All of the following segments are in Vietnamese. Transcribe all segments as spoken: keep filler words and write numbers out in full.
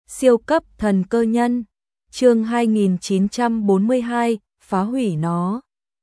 Siêu cấp thần cơ nhân, chương hai nghìn chín trăm bốn mươi hai, phá hủy nó.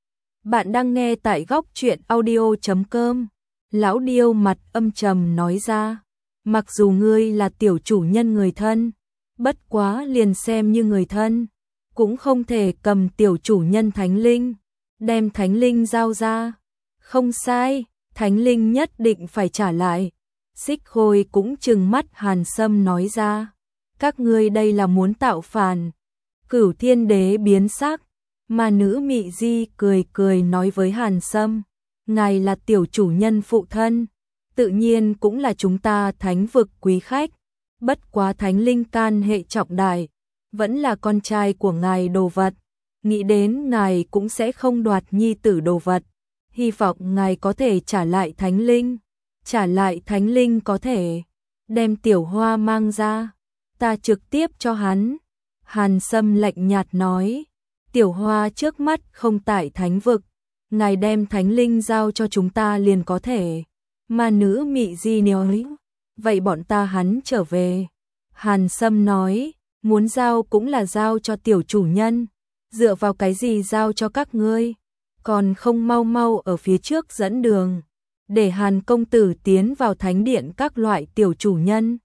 Bạn đang nghe tại góc truyện audio chấm com. Lão điêu mặt âm trầm nói ra, mặc dù ngươi là tiểu chủ nhân người thân, bất quá liền xem như người thân, cũng không thể cầm tiểu chủ nhân thánh linh, đem thánh linh giao ra. Không sai, thánh linh nhất định phải trả lại. Xích Khôi cũng trừng mắt Hàn Sâm nói ra, các ngươi đây là muốn tạo phản. Cửu Thiên Đế biến sắc, mà nữ Mị Di cười cười nói với Hàn Sâm, ngài là tiểu chủ nhân phụ thân, tự nhiên cũng là chúng ta thánh vực quý khách, bất quá thánh linh can hệ trọng đại, vẫn là con trai của ngài đồ vật, nghĩ đến ngài cũng sẽ không đoạt nhi tử đồ vật, hy vọng ngài có thể trả lại thánh linh. Trả lại thánh linh có thể đem tiểu hoa mang ra, ta trực tiếp cho hắn. Hàn Sâm lạnh nhạt nói, tiểu hoa trước mắt không tại thánh vực, ngài đem thánh linh giao cho chúng ta liền có thể. Mà nữ Mị Di nói, vậy bọn ta hắn trở về. Hàn Sâm nói, muốn giao cũng là giao cho tiểu chủ nhân, dựa vào cái gì giao cho các ngươi, còn không mau mau ở phía trước dẫn đường, để Hàn công tử tiến vào thánh điện các loại tiểu chủ nhân.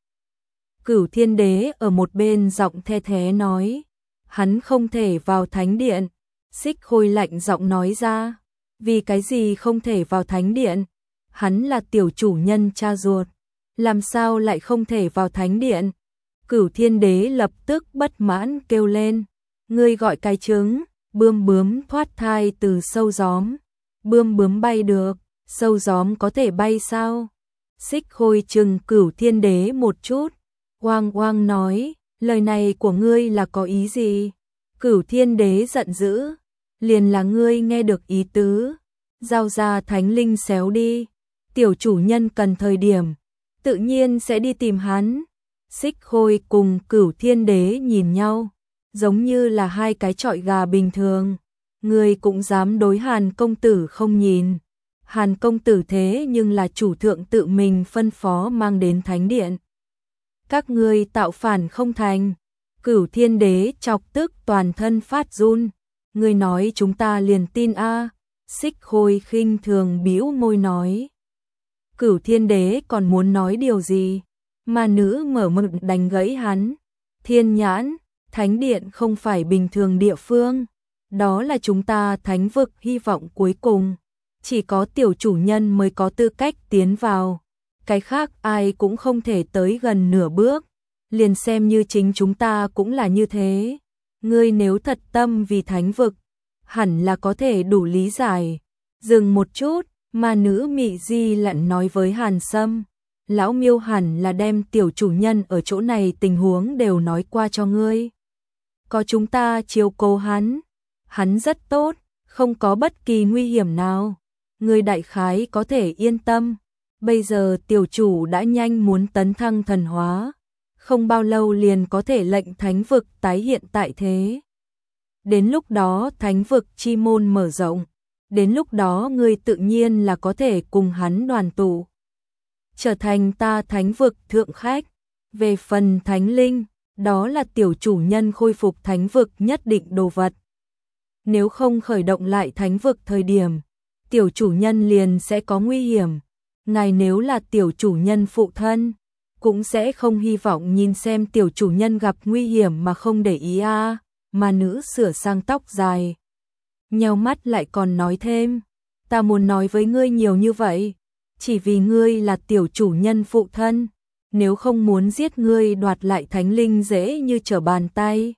Cửu Thiên Đế ở một bên giọng the thế nói, hắn không thể vào thánh điện. Xích Khôi lạnh giọng nói ra, vì cái gì không thể vào thánh điện? Hắn là tiểu chủ nhân cha ruột, làm sao lại không thể vào thánh điện? Cửu Thiên Đế lập tức bất mãn kêu lên, ngươi gọi cái trứng, bươm bướm thoát thai từ sâu gióm, bươm bướm bay được, sâu gióm có thể bay sao? Xích Khôi trừng Cửu Thiên Đế một chút, oang oang nói, lời này của ngươi là có ý gì? Cửu Thiên Đế giận dữ, liền là ngươi nghe được ý tứ, giao ra thánh linh xéo đi, tiểu chủ nhân cần thời điểm, tự nhiên sẽ đi tìm hắn. Xích Khôi cùng Cửu Thiên Đế nhìn nhau, giống như là hai cái chọi gà bình thường, ngươi cũng dám đối Hàn công tử không nhìn. Hàn công tử thế nhưng là chủ thượng tự mình phân phó mang đến thánh điện. Các ngươi tạo phản không thành. Cửu Thiên Đế chọc tức toàn thân phát run. Ngươi nói chúng ta liền tin a? À. Xích Khôi khinh thường bĩu môi nói. Cửu Thiên Đế còn muốn nói điều gì, mà nữ mở miệng đánh gãy hắn. Thiên nhãn, thánh điện không phải bình thường địa phương, đó là chúng ta thánh vực hy vọng cuối cùng. Chỉ có tiểu chủ nhân mới có tư cách tiến vào, cái khác ai cũng không thể tới gần nửa bước, liền xem như chính chúng ta cũng là như thế. Ngươi nếu thật tâm vì thánh vực, hẳn là có thể đủ lý giải. Dừng một chút, mà nữ Mị Di lặn nói với Hàn Sâm, lão Miêu hẳn là đem tiểu chủ nhân ở chỗ này tình huống đều nói qua cho ngươi. Có chúng ta chiếu cố hắn, hắn rất tốt, không có bất kỳ nguy hiểm nào. Ngươi đại khái có thể yên tâm, bây giờ tiểu chủ đã nhanh muốn tấn thăng thần hóa, không bao lâu liền có thể lệnh thánh vực tái hiện tại thế. Đến lúc đó thánh vực chi môn mở rộng, đến lúc đó ngươi tự nhiên là có thể cùng hắn đoàn tụ, trở thành ta thánh vực thượng khách. Về phần thánh linh, đó là tiểu chủ nhân khôi phục thánh vực nhất định đồ vật. Nếu không khởi động lại thánh vực thời điểm, tiểu chủ nhân liền sẽ có nguy hiểm. Ngài nếu là tiểu chủ nhân phụ thân, cũng sẽ không hy vọng nhìn xem tiểu chủ nhân gặp nguy hiểm mà không để ý a. À. Mà nữ sửa sang tóc dài, nheo mắt lại còn nói thêm, ta muốn nói với ngươi nhiều như vậy, chỉ vì ngươi là tiểu chủ nhân phụ thân, nếu không muốn giết ngươi đoạt lại thánh linh dễ như trở bàn tay.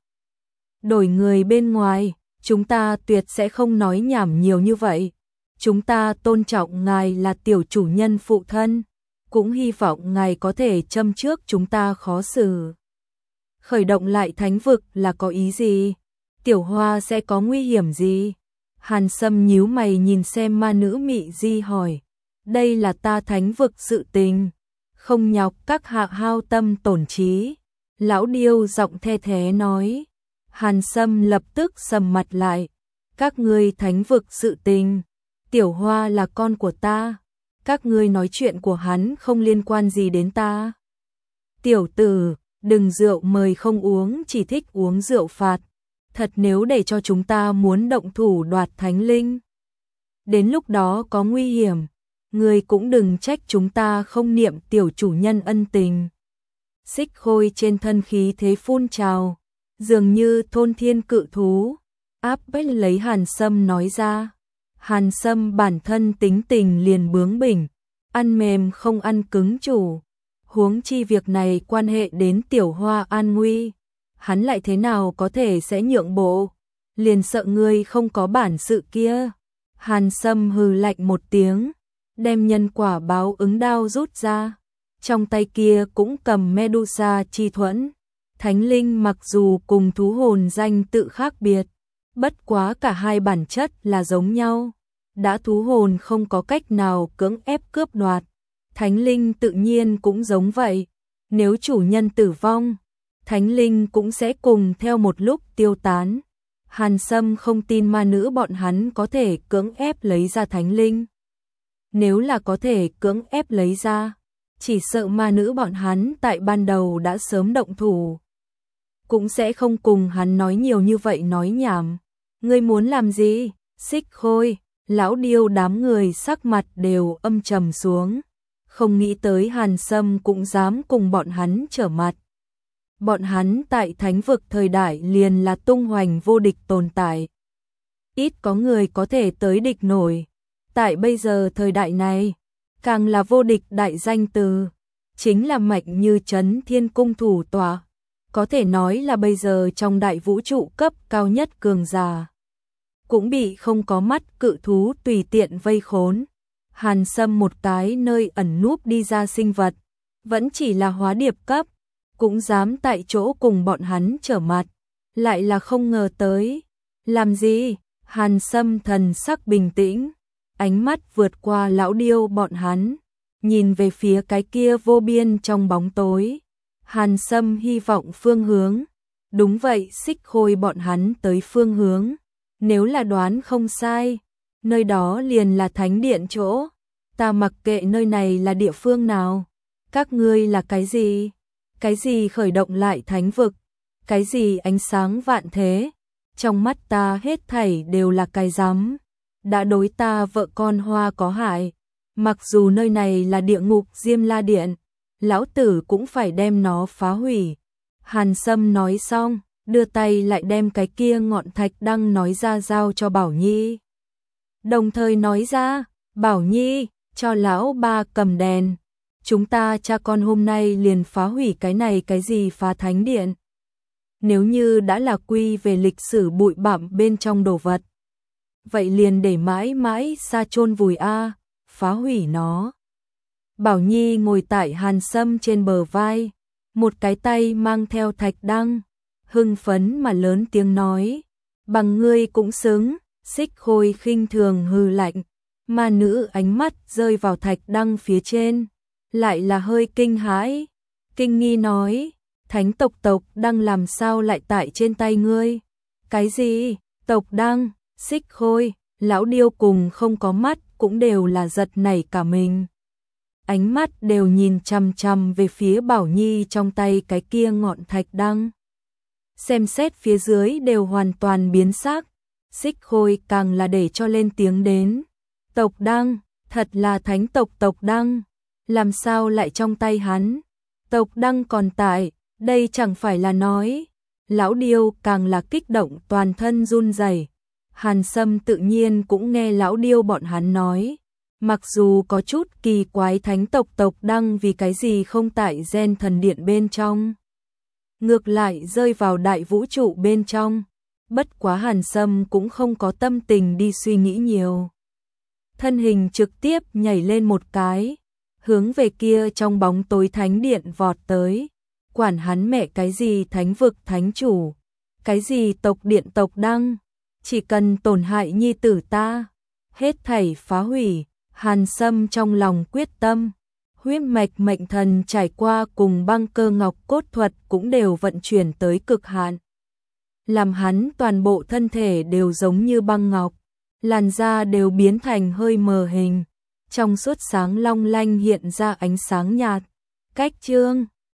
Đổi người bên ngoài, chúng ta tuyệt sẽ không nói nhảm nhiều như vậy. Chúng ta tôn trọng ngài là tiểu chủ nhân phụ thân, cũng hy vọng ngài có thể châm trước chúng ta khó xử. Khởi động lại thánh vực là có ý gì? Tiểu hoa sẽ có nguy hiểm gì? Hàn Sâm nhíu mày nhìn xem ma nữ Mị Di hỏi. Đây là ta thánh vực sự tình, không nhọc các hạ hao tâm tổn trí. Lão điêu giọng the thế nói. Hàn Sâm lập tức sầm mặt lại. Các ngươi thánh vực sự tình, tiểu hoa là con của ta, các ngươi nói chuyện của hắn không liên quan gì đến ta. Tiểu tử, đừng rượu mời không uống, chỉ thích uống rượu phạt. Thật nếu để cho chúng ta muốn động thủ đoạt thánh linh, đến lúc đó có nguy hiểm, người cũng đừng trách chúng ta không niệm tiểu chủ nhân ân tình. Xích Khôi trên thân khí thế phun trào, dường như thôn thiên cự thú, áp bách lấy Hàn Sâm nói ra. Hàn Sâm bản thân tính tình liền bướng bỉnh, ăn mềm không ăn cứng chủ, huống chi việc này quan hệ đến tiểu hoa an nguy, hắn lại thế nào có thể sẽ nhượng bộ, liền sợ ngươi không có bản sự kia. Hàn Sâm hừ lạnh một tiếng, đem nhân quả báo ứng đao rút ra, trong tay kia cũng cầm Medusa chi thuẫn. Thánh linh mặc dù cùng thú hồn danh tự khác biệt, bất quá cả hai bản chất là giống nhau, đã thú hồn không có cách nào cưỡng ép cướp đoạt, thánh linh tự nhiên cũng giống vậy, nếu chủ nhân tử vong, thánh linh cũng sẽ cùng theo một lúc tiêu tán. Hàn Sâm không tin ma nữ bọn hắn có thể cưỡng ép lấy ra thánh linh. Nếu là có thể cưỡng ép lấy ra, chỉ sợ ma nữ bọn hắn tại ban đầu đã sớm động thủ, cũng sẽ không cùng hắn nói nhiều như vậy nói nhảm. Ngươi muốn làm gì? Xích Khôi, lão điêu đám người sắc mặt đều âm trầm xuống, không nghĩ tới Hàn Sâm cũng dám cùng bọn hắn trở mặt. Bọn hắn tại thánh vực thời đại liền là tung hoành vô địch tồn tại, ít có người có thể tới địch nổi. Tại bây giờ thời đại này, càng là vô địch đại danh từ, chính là mạnh như Trấn Thiên Cung thủ tọa, có thể nói là bây giờ trong đại vũ trụ cấp cao nhất cường giả, cũng bị không có mắt cự thú tùy tiện vây khốn. Hàn Sâm một cái nơi ẩn núp đi ra sinh vật, vẫn chỉ là hóa điệp cấp, cũng dám tại chỗ cùng bọn hắn trở mặt, lại là không ngờ tới. Làm gì? Hàn Sâm thần sắc bình tĩnh, ánh mắt vượt qua lão điêu bọn hắn, nhìn về phía cái kia vô biên trong bóng tối. Hàn Sâm hy vọng phương hướng, đúng vậy, Xích Khôi bọn hắn tới phương hướng, nếu là đoán không sai, nơi đó liền là thánh điện chỗ. Ta mặc kệ nơi này là địa phương nào, các ngươi là cái gì? Cái gì khởi động lại thánh vực? Cái gì ánh sáng vạn thế? Trong mắt ta hết thảy đều là cái rắm, đã đối ta vợ con Hoa có hại. Mặc dù nơi này là địa ngục Diêm La Điện, lão tử cũng phải đem nó phá hủy. Hàn Sâm nói xong, đưa tay lại đem cái kia ngọn thạch đăng nói ra giao cho Bảo Nhi. Đồng thời nói ra, Bảo Nhi, cho lão ba cầm đèn. Chúng ta cha con hôm nay liền phá hủy cái này cái gì phá thánh điện. Nếu như đã là quy về lịch sử bụi bặm bên trong đồ vật, vậy liền để mãi mãi xa chôn vùi a, phá hủy nó. Bảo Nhi ngồi tại Hàn Sâm trên bờ vai, một cái tay mang theo thạch đăng, hưng phấn mà lớn tiếng nói, bằng ngươi cũng xứng. Xích Khôi khinh thường hừ lạnh, ma nữ ánh mắt rơi vào thạch đăng phía trên, lại là hơi kinh hãi, kinh nghi nói, thánh tộc tộc đăng làm sao lại tại trên tay ngươi? Cái gì? Tộc đăng? Xích Khôi, lão điêu cùng không có mắt cũng đều là giật nảy cả mình. Ánh mắt đều nhìn chằm chằm về phía Bảo Nhi trong tay cái kia ngọn thạch đăng. Xem xét phía dưới đều hoàn toàn biến sắc. Xích Khôi càng là để cho lên tiếng đến. Tộc đăng, thật là thánh tộc tộc đăng, làm sao lại trong tay hắn? Tộc đăng còn tại, đây chẳng phải là nói. Lão điêu càng là kích động toàn thân run rẩy. Hàn Sâm tự nhiên cũng nghe lão điêu bọn hắn nói. Mặc dù có chút kỳ quái thánh tộc tộc đăng vì cái gì không tại gen thần điện bên trong, ngược lại rơi vào đại vũ trụ bên trong. Bất quá Hàn Sâm cũng không có tâm tình đi suy nghĩ nhiều. Thân hình trực tiếp nhảy lên một cái, hướng về kia trong bóng tối thánh điện vọt tới. Quản hắn mẹ cái gì thánh vực thánh chủ, cái gì tộc điện tộc đăng, chỉ cần tổn hại nhi tử ta, hết thảy phá hủy. Hàn Sâm trong lòng quyết tâm, huyết mạch mệnh thần trải qua cùng băng cơ ngọc cốt thuật cũng đều vận chuyển tới cực hạn, làm hắn toàn bộ thân thể đều giống như băng ngọc, làn da đều biến thành hơi mờ hình, trong suốt sáng long lanh hiện ra ánh sáng nhạt. Cách chương